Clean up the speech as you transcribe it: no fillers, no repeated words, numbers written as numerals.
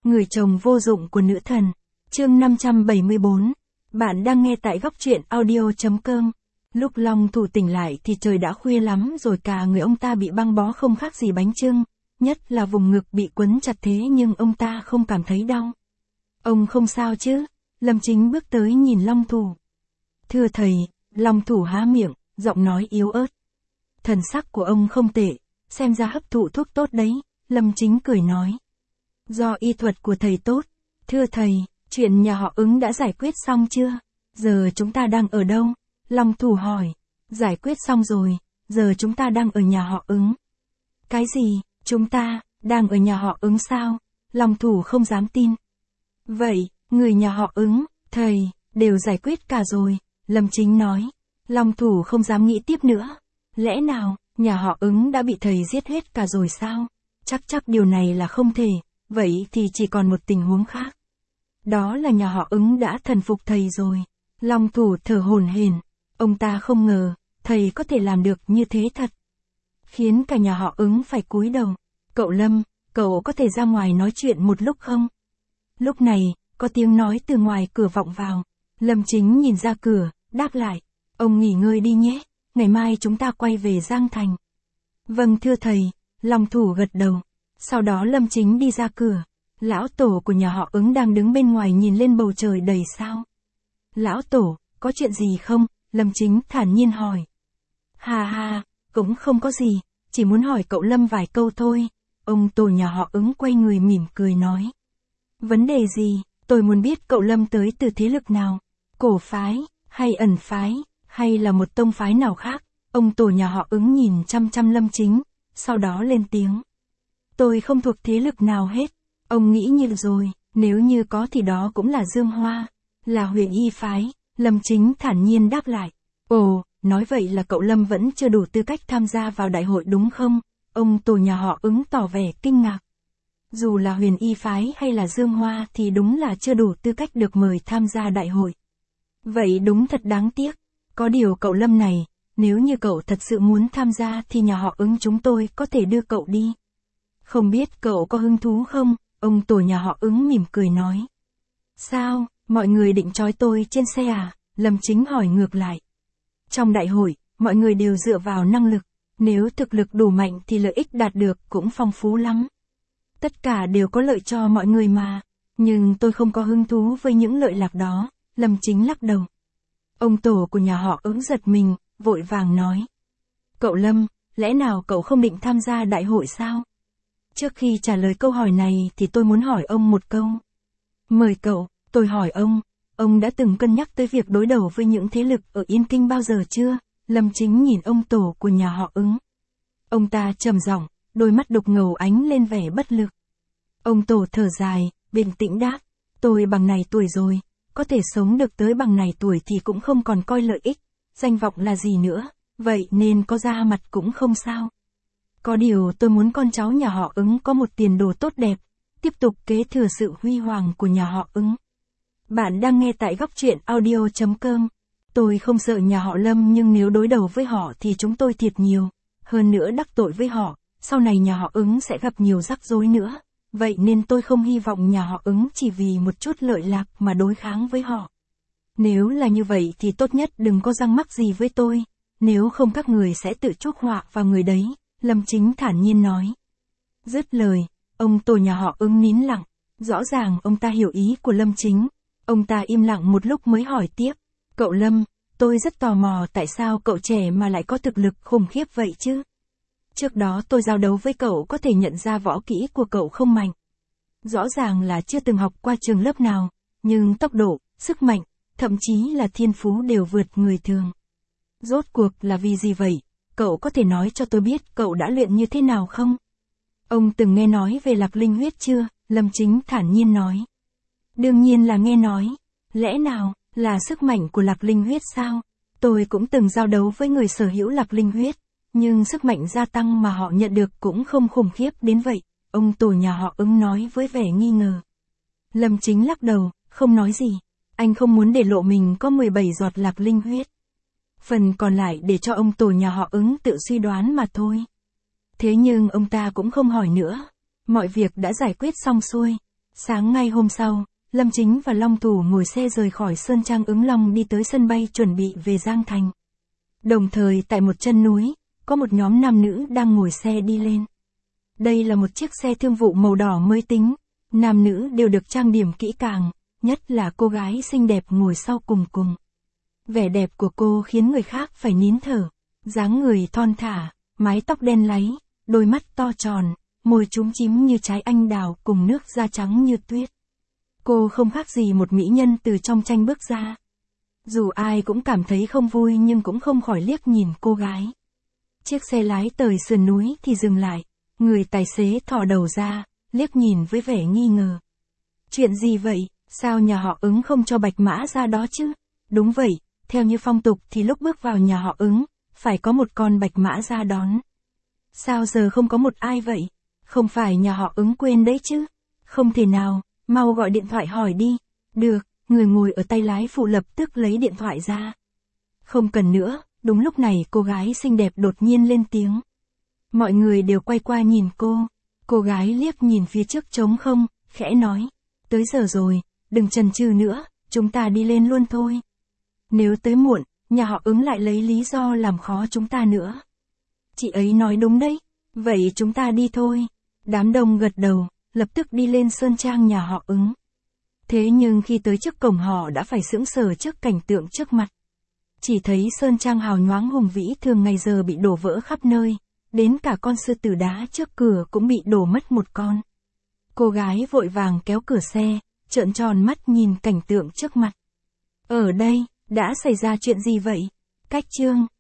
Người chồng vô dụng của nữ thần. Chương 574. Bạn đang nghe tại góc truyện audio.com. Lúc Long Thủ tỉnh lại thì trời đã khuya lắm rồi, cả người ông ta bị băng bó không khác gì bánh chưng, nhất là vùng ngực bị quấn chặt, thế nhưng ông ta không cảm thấy đau. Ông không sao chứ? Lâm Chính bước tới nhìn Long Thủ. Thưa thầy. Long Thủ há miệng, giọng nói yếu ớt. Thần sắc của ông không tệ, xem ra hấp thụ thuốc tốt đấy. Lâm Chính cười nói. Do y thuật của thầy tốt. Thưa thầy, chuyện nhà họ Ứng đã giải quyết xong chưa? Giờ chúng ta đang ở đâu? Long Thủ hỏi. Giải quyết xong rồi, giờ chúng ta đang ở nhà họ Ứng. Cái gì? Chúng ta đang ở nhà họ Ứng sao? Long Thủ không dám tin. Vậy, người nhà họ Ứng, thầy, đều giải quyết cả rồi. Lâm Chính nói. Long Thủ không dám nghĩ tiếp nữa. Lẽ nào, nhà họ Ứng đã bị thầy giết hết cả rồi sao? Chắc điều này là không thể, vậy thì chỉ còn một tình huống khác. Đó là nhà họ Ứng đã thần phục thầy rồi. Long Thủ thở hổn hển. Ông ta không ngờ, thầy có thể làm được như thế thật. Khiến cả nhà họ Ứng phải cúi đầu. Cậu Lâm, cậu có thể ra ngoài nói chuyện một lúc không? Lúc này, có tiếng nói từ ngoài cửa vọng vào. Lâm Chính nhìn ra cửa, đáp lại. Ông nghỉ ngơi đi nhé, ngày mai chúng ta quay về Giang Thành. Vâng thưa thầy. Long Thủ gật đầu. Sau đó Lâm Chính đi ra cửa. Lão Tổ của nhà họ Ứng đang đứng bên ngoài nhìn lên bầu trời đầy sao. Lão Tổ, có chuyện gì không? Lâm Chính thản nhiên hỏi. Ha, cũng không có gì, chỉ muốn hỏi cậu Lâm vài câu thôi. Ông Tổ nhà họ Ứng quay người mỉm cười nói. Vấn đề gì? Tôi muốn biết cậu Lâm tới từ thế lực nào? Cổ phái, hay ẩn phái, hay là một tông phái nào khác? Ông Tổ nhà họ Ứng nhìn chăm chăm Lâm Chính, sau đó lên tiếng. Tôi không thuộc thế lực nào hết. Ông nghĩ như rồi, nếu như có thì đó cũng là Dương Hoa, là Huyền Y phái. Lâm Chính thản nhiên đáp lại. Ồ, nói vậy là cậu Lâm vẫn chưa đủ tư cách tham gia vào đại hội đúng không? Ông Tổ nhà họ Ứng tỏ vẻ kinh ngạc. Dù là Huyền Y phái hay là Dương Hoa thì đúng là chưa đủ tư cách được mời tham gia đại hội. Vậy đúng thật đáng tiếc. Có điều cậu Lâm này, nếu như cậu thật sự muốn tham gia thì nhà họ Ứng chúng tôi có thể đưa cậu đi. Không biết cậu có hứng thú không? Ông Tổ nhà họ Ứng mỉm cười nói. Sao, mọi người định trói tôi trên xe à? Lâm Chính hỏi ngược lại. Trong đại hội, mọi người đều dựa vào năng lực. Nếu thực lực đủ mạnh thì lợi ích đạt được cũng phong phú lắm. Tất cả đều có lợi cho mọi người mà. Nhưng tôi không có hứng thú với những lợi lạc đó. Lâm Chính lắc đầu. Ông Tổ của nhà họ Ứng giật mình, vội vàng nói. Cậu Lâm, lẽ nào cậu không định tham gia đại hội sao? Trước khi trả lời câu hỏi này thì tôi muốn hỏi ông một câu. Mời cậu, tôi hỏi ông đã từng cân nhắc tới việc đối đầu với những thế lực ở Yên Kinh bao giờ chưa? Lâm Chính nhìn ông Tổ của nhà họ Ứng. Ông ta trầm giọng, đôi mắt đục ngầu ánh lên vẻ bất lực. Ông Tổ thở dài, bình tĩnh đáp. Tôi bằng này tuổi rồi, có thể sống được tới bằng này tuổi thì cũng không còn coi lợi ích, danh vọng là gì nữa, vậy nên có ra mặt cũng không sao. Có điều tôi muốn con cháu nhà họ Ứng có một tiền đồ tốt đẹp, tiếp tục kế thừa sự huy hoàng của nhà họ Ứng. Bạn đang nghe tại góc truyện audio.com. Tôi không sợ nhà họ Lâm, nhưng nếu đối đầu với họ thì chúng tôi thiệt nhiều. Hơn nữa đắc tội với họ, sau này nhà họ Ứng sẽ gặp nhiều rắc rối nữa. Vậy nên tôi không hy vọng nhà họ Ứng chỉ vì một chút lợi lạc mà đối kháng với họ. Nếu là như vậy thì tốt nhất đừng có răng mắc gì với tôi. Nếu không các người sẽ tự chuốc họa vào người đấy. Lâm Chính thản nhiên nói. Dứt lời, ông Tổ nhà họ Ứng nín lặng. Rõ ràng ông ta hiểu ý của Lâm Chính. Ông ta im lặng một lúc mới hỏi tiếp. Cậu Lâm, tôi rất tò mò tại sao cậu trẻ mà lại có thực lực khủng khiếp vậy chứ? Trước đó tôi giao đấu với cậu có thể nhận ra võ kỹ của cậu không mạnh. Rõ ràng là chưa từng học qua trường lớp nào, nhưng tốc độ, sức mạnh, thậm chí là thiên phú đều vượt người thường. Rốt cuộc là vì gì vậy? Cậu có thể nói cho tôi biết cậu đã luyện như thế nào không? Ông từng nghe nói về Lạc Linh huyết chưa? Lâm Chính thản nhiên nói. Đương nhiên là nghe nói. Lẽ nào, là sức mạnh của Lạc Linh huyết sao? Tôi cũng từng giao đấu với người sở hữu Lạc Linh huyết, nhưng sức mạnh gia tăng mà họ nhận được cũng không khủng khiếp đến vậy. Ông Tổ nhà họ Ứng nói với vẻ nghi ngờ. Lâm Chính lắc đầu, không nói gì. Anh không muốn để lộ mình có 17 giọt Lạc Linh huyết. Phần còn lại để cho ông Tổ nhà họ Ứng tự suy đoán mà thôi. Thế nhưng ông ta cũng không hỏi nữa. Mọi việc đã giải quyết xong xuôi. Sáng ngày hôm sau, Lâm Chính và Long Thủ ngồi xe rời khỏi Sơn Trang Ứng Long đi tới sân bay chuẩn bị về Giang Thành. Đồng thời tại một chân núi, có một nhóm nam nữ đang ngồi xe đi lên. Đây là một chiếc xe thương vụ màu đỏ mới tính, nam nữ đều được trang điểm kỹ càng, nhất là cô gái xinh đẹp ngồi sau cùng cùng. Vẻ đẹp của cô khiến người khác phải nín thở, dáng người thon thả, mái tóc đen láy, đôi mắt to tròn, môi chúm chím như trái anh đào cùng nước da trắng như tuyết. Cô không khác gì một mỹ nhân từ trong tranh bước ra. Dù ai cũng cảm thấy không vui nhưng cũng không khỏi liếc nhìn cô gái. Chiếc xe lái tới sườn núi thì dừng lại, người tài xế thò đầu ra, liếc nhìn với vẻ nghi ngờ. Chuyện gì vậy, sao nhà họ Ứng không cho Bạch Mã ra đó chứ? Đúng vậy, theo như phong tục thì lúc bước vào nhà họ Ứng, phải có một con Bạch Mã ra đón. Sao giờ không có một ai vậy? Không phải nhà họ Ứng quên đấy chứ? Không thể nào, mau gọi điện thoại hỏi đi. Được, người ngồi ở tay lái phụ lập tức lấy điện thoại ra. Không cần nữa, đúng lúc này cô gái xinh đẹp đột nhiên lên tiếng. Mọi người đều quay qua nhìn cô. Cô gái liếc nhìn phía trước trống không, khẽ nói. Tới giờ rồi, đừng chần chừ nữa, chúng ta đi lên luôn thôi. Nếu tới muộn, nhà họ Ứng lại lấy lý do làm khó chúng ta nữa. Chị ấy nói đúng đấy, vậy chúng ta đi thôi. Đám đông gật đầu, lập tức đi lên sơn trang nhà họ Ứng. Thế nhưng khi tới trước cổng họ đã phải sững sờ trước cảnh tượng trước mặt. Chỉ thấy sơn trang hào nhoáng hùng vĩ thường ngày giờ bị đổ vỡ khắp nơi, đến cả con sư tử đá trước cửa cũng bị đổ mất một con. Cô gái vội vàng kéo cửa xe, trợn tròn mắt nhìn cảnh tượng trước mặt. Ở đây, đã xảy ra chuyện gì vậy? Cách chương